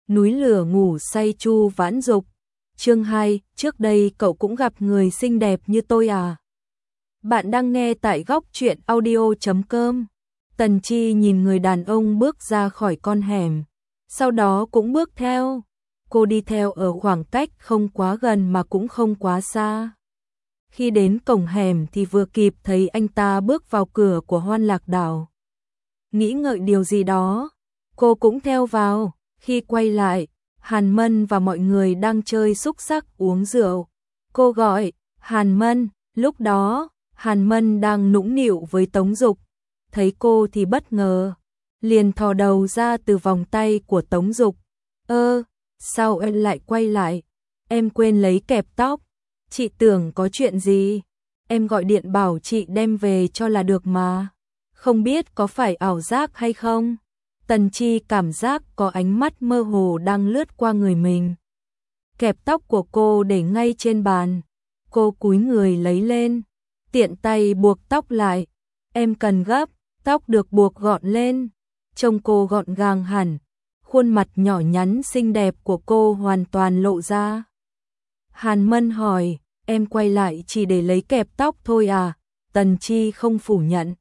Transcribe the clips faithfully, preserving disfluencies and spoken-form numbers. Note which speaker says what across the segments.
Speaker 1: Núi lửa ngủ say Chu Vãn Dục. Chương hai, trước đây cậu cũng gặp người xinh đẹp như tôi à? Bạn đang nghe tại góc truyện audio chấm com. Tần Chi nhìn người đàn ông bước ra khỏi con hẻm, sau đó cũng bước theo. Cô đi theo ở khoảng cách không quá gần mà cũng không quá xa. Khi đến cổng hẻm thì vừa kịp thấy anh ta bước vào cửa của Hoan Lạc Đảo. Nghĩ ngợi điều gì đó, cô cũng theo vào. Khi quay lại, Hàn Mân và mọi người đang chơi xúc xắc uống rượu. Cô gọi, Hàn Mân, lúc đó, Hàn Mân đang nũng nịu với Tống Dục. Thấy cô thì bất ngờ, liền thò đầu ra từ vòng tay của Tống Dục. Ơ, sao em lại quay lại? Em quên lấy kẹp tóc. Chị tưởng có chuyện gì? Em gọi điện bảo chị đem về cho là được mà. Không biết có phải ảo giác hay không? Tần Chi cảm giác có ánh mắt mơ hồ đang lướt qua người mình. Kẹp tóc của cô để ngay trên bàn. Cô cúi người lấy lên, tiện tay buộc tóc lại. Em cần gấp, tóc được buộc gọn lên. Trông cô gọn gàng hẳn, khuôn mặt nhỏ nhắn xinh đẹp của cô hoàn toàn lộ ra. Hàn Mân hỏi, em quay lại chỉ để lấy kẹp tóc thôi à? Tần Chi không phủ nhận.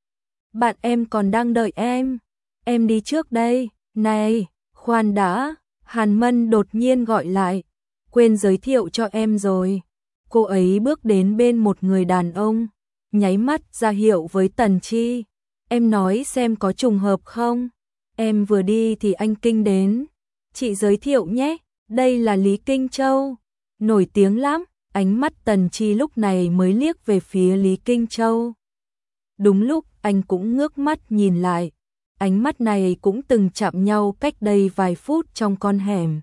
Speaker 1: Bạn em còn đang đợi em. Em đi trước đây. Này, khoan đã. Hàn Mân đột nhiên gọi lại. Quên giới thiệu cho em rồi. Cô ấy bước đến bên một người đàn ông, nháy mắt ra hiệu với Tần Chi. Em nói xem có trùng hợp không? Em vừa đi thì anh Kinh đến. Chị giới thiệu nhé, đây là Lý Kinh Châu. Nổi tiếng lắm. Ánh mắt Tần Chi lúc này mới liếc về phía Lý Kinh Châu. Đúng lúc anh cũng ngước mắt nhìn lại. Ánh mắt này cũng từng chạm nhau cách đây vài phút trong con hẻm.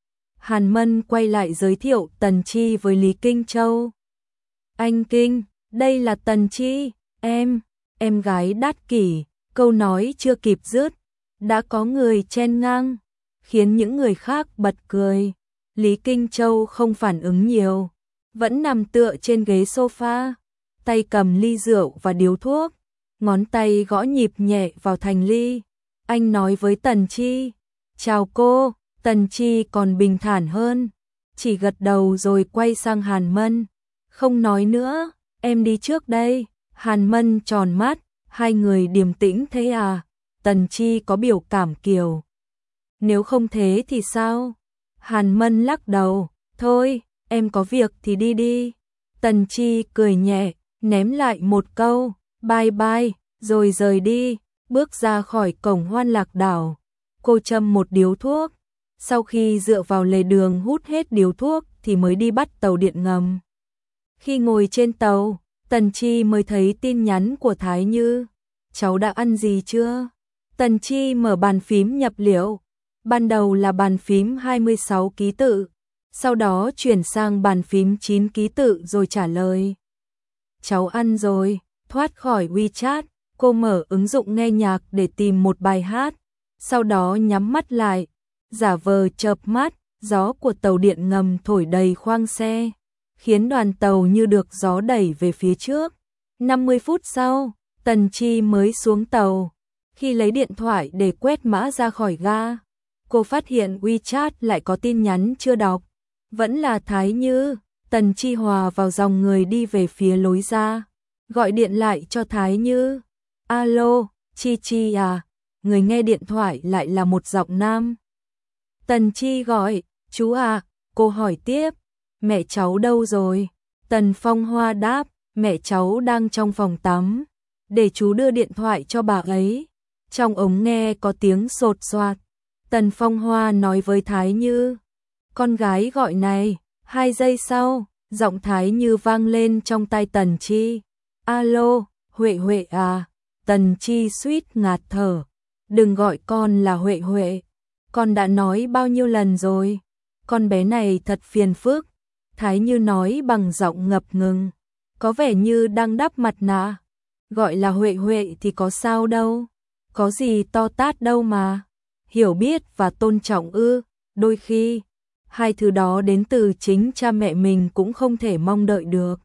Speaker 1: Hàn Mân quay lại giới thiệu Tần Chi với Lý Kinh Châu. Anh Kinh, đây là Tần Chi, em, em gái Đát Kỷ. Câu nói chưa kịp dứt, đã có người chen ngang, khiến những người khác bật cười. Lý Kinh Châu không phản ứng nhiều, vẫn nằm tựa trên ghế sofa, tay cầm ly rượu và điếu thuốc, ngón tay gõ nhịp nhẹ vào thành ly. Anh nói với Tần Chi, chào cô. Tần Chi còn bình thản hơn, chỉ gật đầu rồi quay sang Hàn Mân. Không nói nữa, em đi trước đây. Hàn Mân tròn mắt, hai người điềm tĩnh thế à? Tần Chi có biểu cảm kiều. Nếu không thế thì sao? Hàn Mân lắc đầu, thôi, em có việc thì đi đi. Tần Chi cười nhẹ, ném lại một câu, bye bye, rồi rời đi, bước ra khỏi cổng Hoan Lạc Đảo. Cô châm một điếu thuốc, sau khi dựa vào lề đường hút hết điếu thuốc thì mới đi bắt tàu điện ngầm. Khi ngồi trên tàu, Tần Chi mới thấy tin nhắn của Thái Như. Cháu đã ăn gì chưa? Tần Chi mở bàn phím nhập liệu. Ban đầu là bàn phím hai mươi sáu ký tự, sau đó chuyển sang bàn phím chín ký tự rồi trả lời. Cháu ăn rồi. Thoát khỏi WeChat, cô mở ứng dụng nghe nhạc để tìm một bài hát, sau đó nhắm mắt lại, giả vờ chợp mắt. Gió của tàu điện ngầm thổi đầy khoang xe, khiến đoàn tàu như được gió đẩy về phía trước. năm mươi phút sau, Tần Chi mới xuống tàu. Khi lấy điện thoại để quét mã ra khỏi ga, cô phát hiện WeChat lại có tin nhắn chưa đọc. Vẫn là Thái Như. Tần Chi hòa vào dòng người đi về phía lối ra, gọi điện lại cho Thái Như. Alo, Chi Chi à? Người nghe điện thoại lại là một giọng nam. Tần Chi gọi, chú à? Cô hỏi tiếp, mẹ cháu đâu rồi? Tần Phong Hoa đáp, mẹ cháu đang trong phòng tắm, để chú đưa điện thoại cho bà ấy. Trong ống nghe có tiếng sột soạt. Tần Phong Hoa nói với Thái Như, con gái gọi này. Hai giây sau, giọng Thái Như vang lên trong tai Tần Chi. Alo, Huệ Huệ à? Tần Chi suýt ngạt thở. Đừng gọi con là Huệ Huệ. Con đã nói bao nhiêu lần rồi. Con bé này thật phiền phức. Thái Như nói bằng giọng ngập ngừng, có vẻ như đang đắp mặt nạ. Gọi là Huệ Huệ thì có sao đâu. Có gì to tát đâu mà. Hiểu biết và tôn trọng ư? Đôi khi hai thứ đó đến từ chính cha mẹ mình cũng không thể mong đợi được.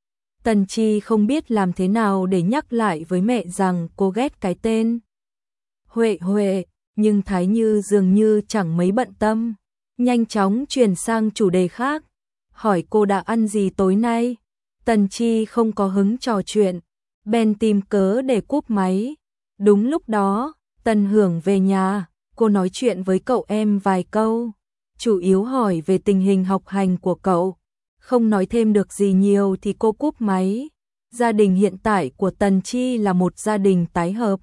Speaker 1: Tần Chi không biết làm thế nào để nhắc lại với mẹ rằng cô ghét cái tên Huệ Huệ, nhưng Thái Như dường như chẳng mấy bận tâm, nhanh chóng chuyển sang chủ đề khác, hỏi cô đã ăn gì tối nay. Tần Chi không có hứng trò chuyện, bèn tìm cớ để cúp máy. Đúng lúc đó, Tần Hưởng về nhà, cô nói chuyện với cậu em vài câu, chủ yếu hỏi về tình hình học hành của cậu. Không nói thêm được gì nhiều thì cô cúp máy. Gia đình hiện tại của Tần Chi là một gia đình tái hợp.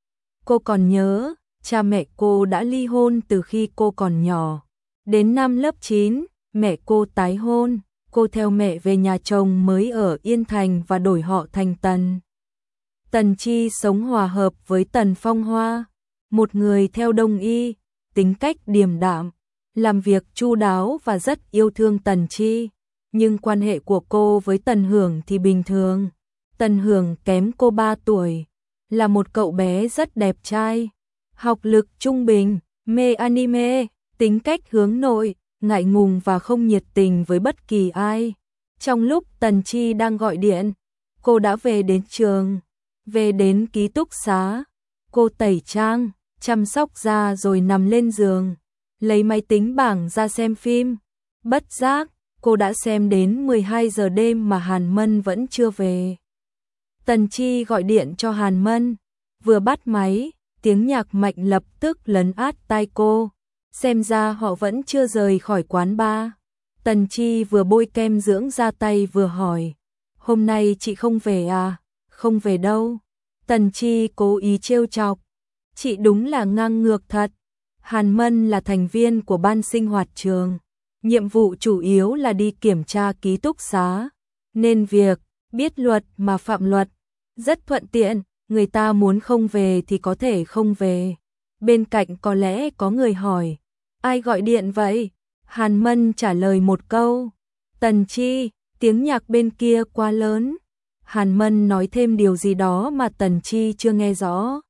Speaker 1: Cô còn nhớ, cha mẹ cô đã ly hôn từ khi cô còn nhỏ. Đến năm lớp chín, mẹ cô tái hôn, cô theo mẹ về nhà chồng mới ở Yên Thành và đổi họ thành Tần. Tần Chi sống hòa hợp với Tần Phong Hoa, một người theo Đông y, tính cách điềm đạm, làm việc chu đáo và rất yêu thương Tần Chi. Nhưng quan hệ của cô với Tần Hưởng thì bình thường. Tần Hưởng kém cô ba tuổi, là một cậu bé rất đẹp trai, học lực trung bình, mê anime, tính cách hướng nội, ngại ngùng và không nhiệt tình với bất kỳ ai. Trong lúc Tần Chi đang gọi điện, cô đã về đến trường, về đến ký túc xá. Cô tẩy trang, chăm sóc da rồi nằm lên giường, lấy máy tính bảng ra xem phim. Bất giác, cô đã xem đến mười hai giờ đêm mà Hàn Mân vẫn chưa về. Tần Chi gọi điện cho Hàn Mân, vừa bắt máy, tiếng nhạc mạnh lập tức lấn át tai cô. Xem ra họ vẫn chưa rời khỏi quán bar. Tần Chi vừa bôi kem dưỡng da tay vừa hỏi, hôm nay chị không về à? Không về đâu. Tần Chi cố ý trêu chọc, chị đúng là ngang ngược thật. Hàn Mân là thành viên của ban sinh hoạt trường, nhiệm vụ chủ yếu là đi kiểm tra ký túc xá, nên việc biết luật mà phạm luật rất thuận tiện, người ta muốn không về thì có thể không về. Bên cạnh có lẽ có người hỏi, ai gọi điện vậy? Hàn Mân trả lời một câu, Tần Chi, tiếng nhạc bên kia quá lớn. Hàn Mân nói thêm điều gì đó mà Tần Chi chưa nghe rõ.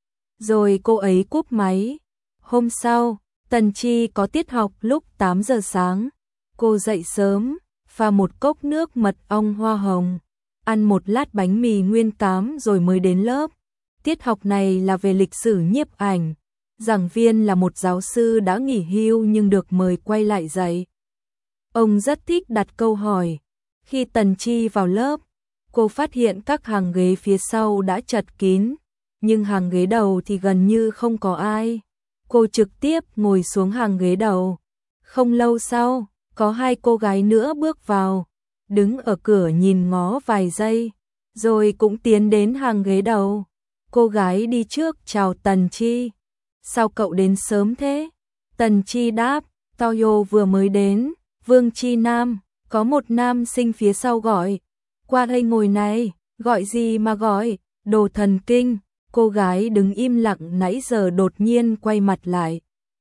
Speaker 1: Rồi cô ấy cúp máy. Hôm sau, Tần Chi có tiết học lúc tám giờ sáng. Cô dậy sớm, pha một cốc nước mật ong hoa hồng, ăn một lát bánh mì nguyên cám rồi mới đến lớp. Tiết học này là về lịch sử nhiếp ảnh. Giảng viên là một giáo sư đã nghỉ hưu nhưng được mời quay lại dạy. Ông rất thích đặt câu hỏi. Khi Tần Chi vào lớp, cô phát hiện các hàng ghế phía sau đã chật kín, nhưng hàng ghế đầu thì gần như không có ai. Cô trực tiếp ngồi xuống hàng ghế đầu. Không lâu sau, có hai cô gái nữa bước vào, đứng ở cửa nhìn ngó vài giây, rồi cũng tiến đến hàng ghế đầu. Cô gái đi trước chào Tần Chi. Sao cậu đến sớm thế? Tần Chi đáp, Toyo vừa mới đến. Vương Chi Nam, có một nam sinh phía sau gọi. Qua đây ngồi này, gọi gì mà gọi, đồ thần kinh. Cô gái đứng im lặng nãy giờ đột nhiên quay mặt lại,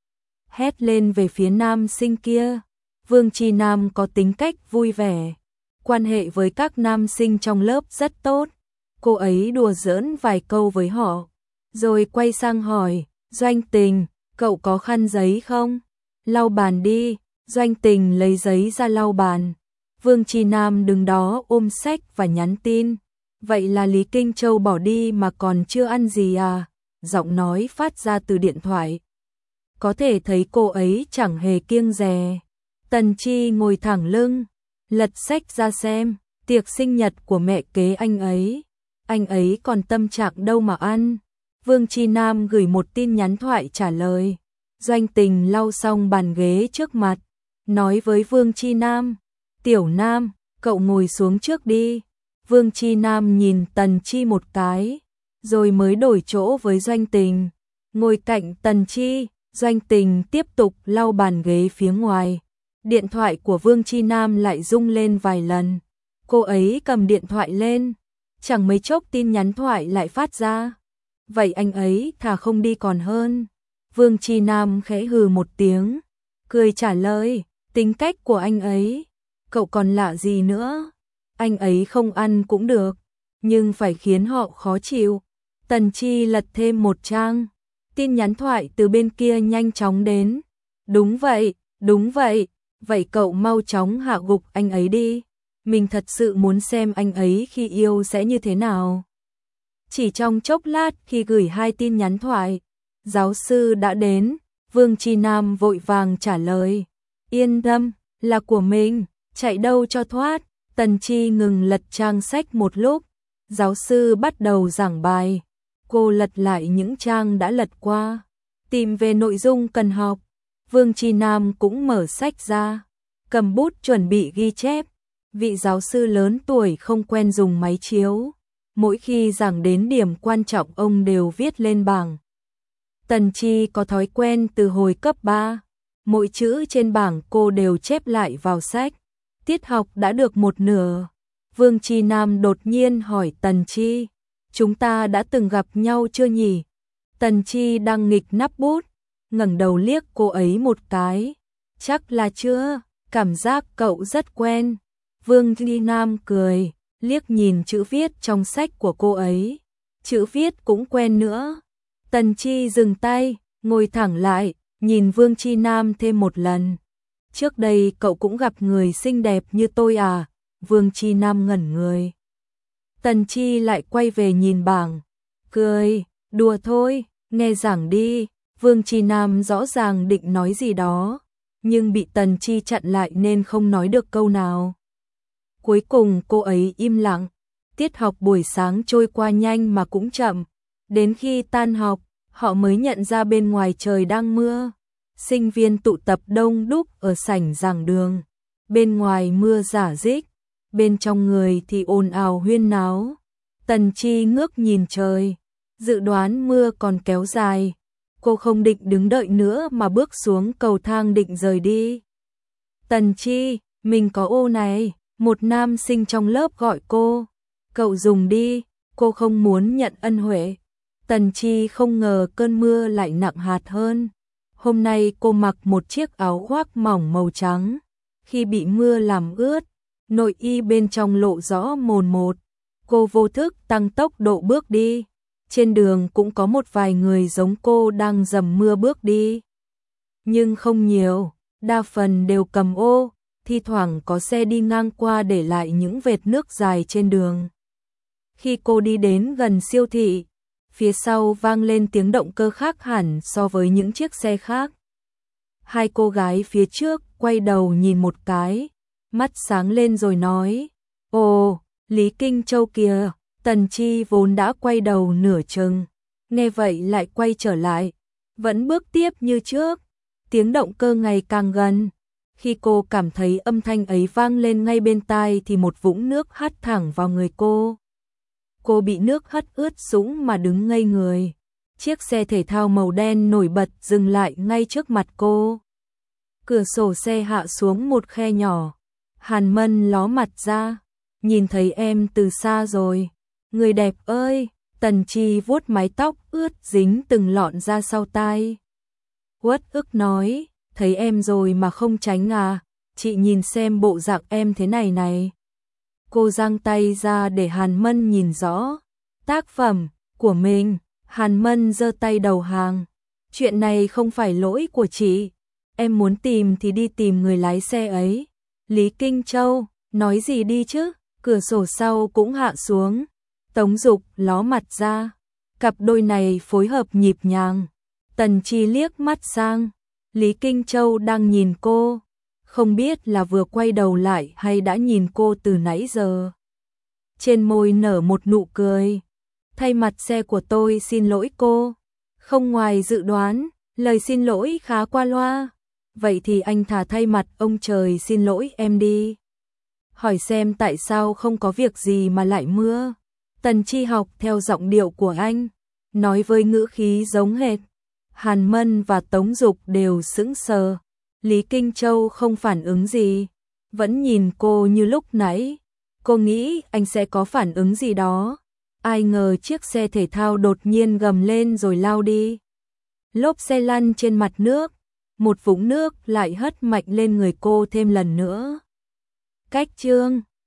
Speaker 1: hét lên về phía nam sinh kia. Vương Chi Nam có tính cách vui vẻ, quan hệ với các nam sinh trong lớp rất tốt. Cô ấy đùa giỡn vài câu với họ, rồi quay sang hỏi, Doanh Tình, cậu có khăn giấy không? Lau bàn đi. Doanh Tình lấy giấy ra lau bàn. Vương Chi Nam đứng đó ôm sách và nhắn tin. Vậy là Lý Kinh Châu bỏ đi mà còn chưa ăn gì à? Giọng nói phát ra từ điện thoại. Có thể thấy cô ấy chẳng hề kiêng dè. Tần Chi ngồi thẳng lưng, lật sách ra xem, tiệc sinh nhật của mẹ kế anh ấy. Anh ấy còn tâm trạng đâu mà ăn. Vương Chi Nam gửi một tin nhắn thoại trả lời. Doanh Tình lau xong bàn ghế trước mặt, nói với Vương Chi Nam, Tiểu Nam, cậu ngồi xuống trước đi. Vương Chi Nam nhìn Tần Chi một cái, rồi mới đổi chỗ với Doanh Tình. Ngồi cạnh Tần Chi, Doanh Tình tiếp tục lau bàn ghế phía ngoài. Điện thoại của Vương Chi Nam lại rung lên vài lần. Cô ấy cầm điện thoại lên, chẳng mấy chốc tin nhắn thoại lại phát ra. Vậy anh ấy thà không đi còn hơn. Vương Chi Nam khẽ hừ một tiếng, cười trả lời, tính cách của anh ấy, cậu còn lạ gì nữa. Anh ấy không ăn cũng được, nhưng phải khiến họ khó chịu. Tần Chi lật thêm một trang, tin nhắn thoại từ bên kia nhanh chóng đến. Đúng vậy, đúng vậy, vậy cậu mau chóng hạ gục anh ấy đi. Mình thật sự muốn xem anh ấy khi yêu sẽ như thế nào. Chỉ trong chốc lát khi gửi hai tin nhắn thoại, Giáo sư đã đến, Vương Chi Nam vội vàng trả lời. Yên tâm, là của mình, chạy đâu cho thoát. Tần Chi ngừng lật trang sách một lúc, giáo sư bắt đầu giảng bài. Cô lật lại những trang đã lật qua, tìm về nội dung cần học. Vương Chi Nam cũng mở sách ra, cầm bút chuẩn bị ghi chép. Vị giáo sư lớn tuổi không quen dùng máy chiếu, mỗi khi giảng đến điểm quan trọng ông đều viết lên bảng. Tần Chi có thói quen từ hồi cấp ba, mỗi chữ trên bảng cô đều chép lại vào sách. Tiết học đã được một nửa, Vương Chi Nam đột nhiên hỏi Tần Chi, chúng ta đã từng gặp nhau chưa nhỉ? Tần Chi đang nghịch nắp bút, ngẩng đầu liếc cô ấy một cái, chắc là chưa, cảm giác cậu rất quen. Vương Chi Nam cười, liếc nhìn chữ viết trong sách của cô ấy, chữ viết cũng quen nữa. Tần Chi dừng tay, ngồi thẳng lại, nhìn Vương Chi Nam thêm một lần. Trước đây cậu cũng gặp người xinh đẹp như tôi à? Vương Chi Nam ngẩn người. Tần Chi lại quay về nhìn bảng, cười, đùa thôi, nghe giảng đi. Vương Chi Nam rõ ràng định nói gì đó, nhưng bị Tần Chi chặn lại nên không nói được câu nào. Cuối cùng cô ấy im lặng. Tiết học buổi sáng trôi qua nhanh mà cũng chậm. Đến khi tan học, họ mới nhận ra bên ngoài trời đang mưa. Sinh viên tụ tập đông đúc ở sảnh giảng đường. Bên ngoài mưa rả rích, bên trong người thì ồn ào huyên náo. Tần Chi ngước nhìn trời, dự đoán mưa còn kéo dài. Cô không định đứng đợi nữa mà bước xuống cầu thang định rời đi. Tần Chi, mình có ô này, một nam sinh trong lớp gọi cô. Cậu dùng đi, cô không muốn nhận ân huệ. Tần Chi không ngờ cơn mưa lại nặng hạt hơn. Hôm nay cô mặc một chiếc áo khoác mỏng màu trắng. Khi bị mưa làm ướt, nội y bên trong lộ rõ mồn một. Cô vô thức tăng tốc độ bước đi. Trên đường cũng có một vài người giống cô đang dầm mưa bước đi. Nhưng không nhiều, đa phần đều cầm ô, thi thoảng có xe đi ngang qua để lại những vệt nước dài trên đường. Khi cô đi đến gần siêu thị, phía sau vang lên tiếng động cơ khác hẳn so với những chiếc xe khác. Hai cô gái phía trước quay đầu nhìn một cái, mắt sáng lên rồi nói, ồ, Lý Kinh Châu kìa. Tần Chi vốn đã quay đầu nửa chừng, nghe vậy lại quay trở lại, vẫn bước tiếp như trước. Tiếng động cơ ngày càng gần. Khi cô cảm thấy âm thanh ấy vang lên ngay bên tai thì một vũng nước hắt thẳng vào người cô. Cô bị nước hất ướt sũng mà đứng ngây người. Chiếc xe thể thao màu đen nổi bật dừng lại ngay trước mặt cô. Cửa sổ xe hạ xuống một khe nhỏ. Hàn Mân ló mặt ra, nhìn thấy em từ xa rồi. Người đẹp ơi, Tần Chi vuốt mái tóc ướt dính từng lọn ra sau tai. Uất ức nói, thấy em rồi mà không tránh à, chị nhìn xem bộ dạng em thế này này. Cô giang tay ra để Hàn Mân nhìn rõ. Tác phẩm của mình. Hàn Mân giơ tay đầu hàng. Chuyện này không phải lỗi của chị. Em muốn tìm thì đi tìm người lái xe ấy. Lý Kinh Châu, nói gì đi chứ. Cửa sổ sau cũng hạ xuống. Tống Dục ló mặt ra. Cặp đôi này phối hợp nhịp nhàng. Tần Chi liếc mắt sang. Lý Kinh Châu đang nhìn cô. Không biết là vừa quay đầu lại hay đã nhìn cô từ nãy giờ. Trên môi nở một nụ cười. Thay mặt xe của tôi xin lỗi cô. Không ngoài dự đoán, lời xin lỗi khá qua loa. Vậy thì anh thà thay mặt ông trời xin lỗi em đi. Hỏi xem tại sao không có việc gì mà lại mưa. Tần Chi học theo giọng điệu của anh, nói với ngữ khí giống hệt. Hàn Mân và Tống Dục đều sững sờ. Lý Kinh Châu không phản ứng gì, vẫn nhìn cô như lúc nãy. Cô nghĩ anh sẽ có phản ứng gì đó. Ai ngờ chiếc xe thể thao đột nhiên gầm lên rồi lao đi. Lốp xe lăn trên mặt nước, một vũng nước lại hất mạnh lên người cô thêm lần nữa. Cách chương